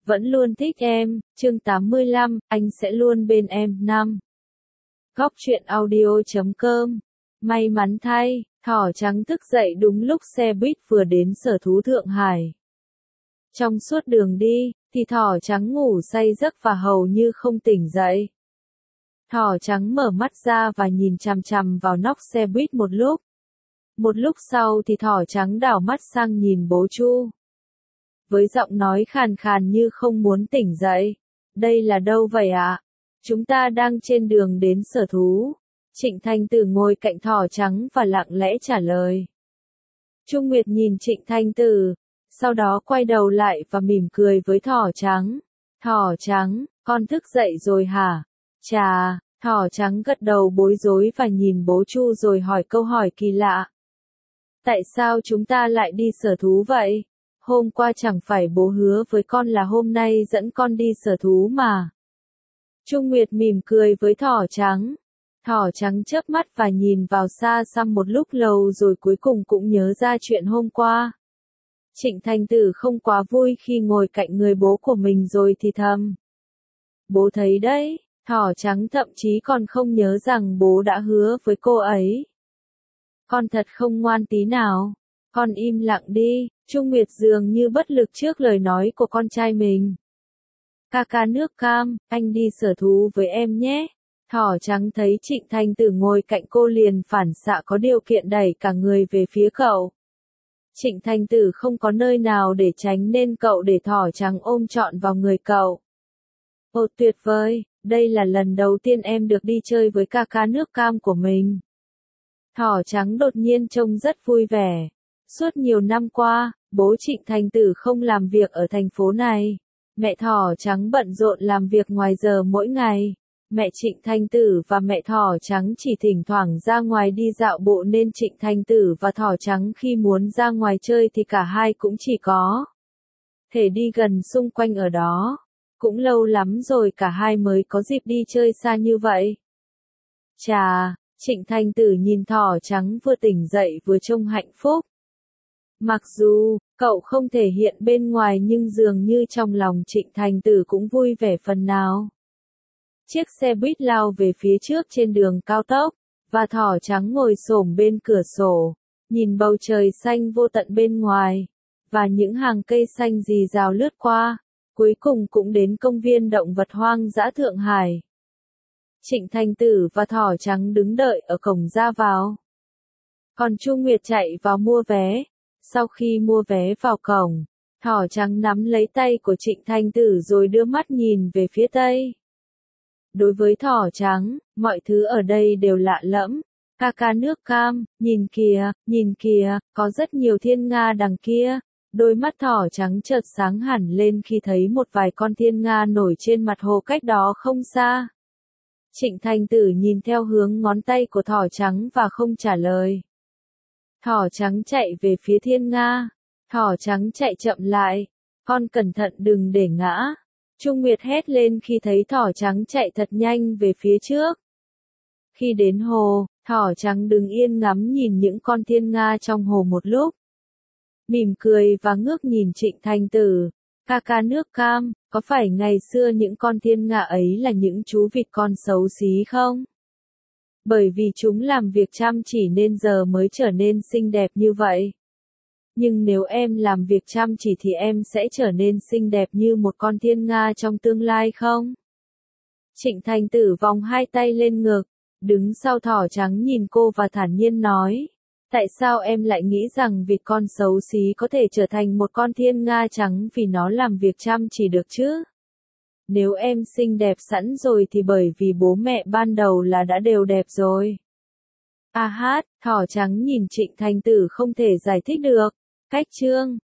vẫn luôn thích em, chương 85, anh sẽ luôn bên em. 5. Góc truyện audio.com. May mắn thay, thỏ trắng thức dậy đúng lúc xe buýt vừa đến sở thú Thượng Hải. Trong suốt đường đi, thì thỏ trắng ngủ say giấc và hầu như không tỉnh dậy. Thỏ trắng mở mắt ra và nhìn chằm chằm vào nóc xe buýt một lúc. Một lúc sau thì thỏ trắng đảo mắt sang nhìn bố Chu. Với giọng nói khàn khàn như không muốn tỉnh dậy. Đây là đâu vậy ạ? Chúng ta đang trên đường đến sở thú. Trịnh Thanh Tử ngồi cạnh thỏ trắng và lặng lẽ trả lời. Trung Nguyệt nhìn Trịnh Thanh Tử, sau đó quay đầu lại và mỉm cười với thỏ trắng. Thỏ trắng, con thức dậy rồi hả? Chà, thỏ trắng gật đầu bối rối và nhìn bố Chu rồi hỏi câu hỏi kỳ lạ. Tại sao chúng ta lại đi sở thú vậy? Hôm qua chẳng phải bố hứa với con là hôm nay dẫn con đi sở thú mà. Trung Nguyệt mỉm cười với thỏ trắng. Thỏ trắng chớp mắt và nhìn vào xa xăm một lúc lâu rồi cuối cùng cũng nhớ ra chuyện hôm qua. Trịnh Thanh Tử không quá vui khi ngồi cạnh người bố của mình rồi thì thầm. Bố thấy đấy, thỏ trắng thậm chí còn không nhớ rằng bố đã hứa với cô ấy. Con thật không ngoan tí nào. Con im lặng đi. Trung Nguyệt dường như bất lực trước lời nói của con trai mình. Ca nước cam, anh đi sở thú với em nhé. Thỏ trắng thấy Trịnh Thanh Tử ngồi cạnh cô liền phản xạ có điều kiện đẩy cả người về phía cậu. Trịnh Thanh Tử không có nơi nào để tránh nên cậu để thỏ trắng ôm trọn vào người cậu. Ồ tuyệt vời, đây là lần đầu tiên em được đi chơi với ca nước cam của mình. Thỏ trắng đột nhiên trông rất vui vẻ. Suốt nhiều năm qua, bố Trịnh Thanh Tử không làm việc ở thành phố này. Mẹ thỏ trắng bận rộn làm việc ngoài giờ mỗi ngày. Mẹ Trịnh Thanh Tử và mẹ thỏ trắng chỉ thỉnh thoảng ra ngoài đi dạo bộ nên Trịnh Thanh Tử và thỏ trắng khi muốn ra ngoài chơi thì cả hai cũng chỉ có thể đi gần xung quanh ở đó. Cũng lâu lắm rồi cả hai mới có dịp đi chơi xa như vậy. Chà, Trịnh Thanh Tử nhìn thỏ trắng vừa tỉnh dậy vừa trông hạnh phúc. Mặc dù, cậu không thể hiện bên ngoài nhưng dường như trong lòng Trịnh Thanh Tử cũng vui vẻ phần nào. Chiếc xe buýt lao về phía trước trên đường cao tốc, và thỏ trắng ngồi xổm bên cửa sổ, nhìn bầu trời xanh vô tận bên ngoài, và những hàng cây xanh rì rào lướt qua, cuối cùng cũng đến công viên động vật hoang dã Thượng Hải. Trịnh Thanh Tử và thỏ trắng đứng đợi ở cổng ra vào. Còn Chu Nguyệt chạy vào mua vé. Sau khi mua vé vào cổng, thỏ trắng nắm lấy tay của Trịnh Thanh Tử rồi đưa mắt nhìn về phía tây. Đối với thỏ trắng, mọi thứ ở đây đều lạ lẫm. Ca nước cam, nhìn kìa, có rất nhiều thiên nga đằng kia. Đôi mắt thỏ trắng chợt sáng hẳn lên khi thấy một vài con thiên nga nổi trên mặt hồ cách đó không xa. Trịnh Thanh Tử nhìn theo hướng ngón tay của thỏ trắng và không trả lời. Thỏ trắng chạy về phía thiên nga. Thỏ trắng chạy chậm lại. Con cẩn thận đừng để ngã. Trung Nguyệt hét lên khi thấy thỏ trắng chạy thật nhanh về phía trước. Khi đến hồ, thỏ trắng đứng yên ngắm nhìn những con thiên nga trong hồ một lúc. Mỉm cười và ngước nhìn Trịnh Thanh Tử. Ca nước cam, có phải ngày xưa những con thiên nga ấy là những chú vịt con xấu xí không? Bởi vì chúng làm việc chăm chỉ nên giờ mới trở nên xinh đẹp như vậy. Nhưng nếu em làm việc chăm chỉ thì em sẽ trở nên xinh đẹp như một con thiên nga trong tương lai không? Trịnh Thanh Tử vòng hai tay lên ngực, đứng sau thỏ trắng nhìn cô và thản nhiên nói. Tại sao em lại nghĩ rằng vịt con xấu xí có thể trở thành một con thiên nga trắng vì nó làm việc chăm chỉ được chứ? Nếu em xinh đẹp sẵn rồi thì bởi vì bố mẹ ban đầu là đã đều đẹp rồi. Thỏ trắng nhìn Trịnh Thanh Tử không thể giải thích được. Cách chương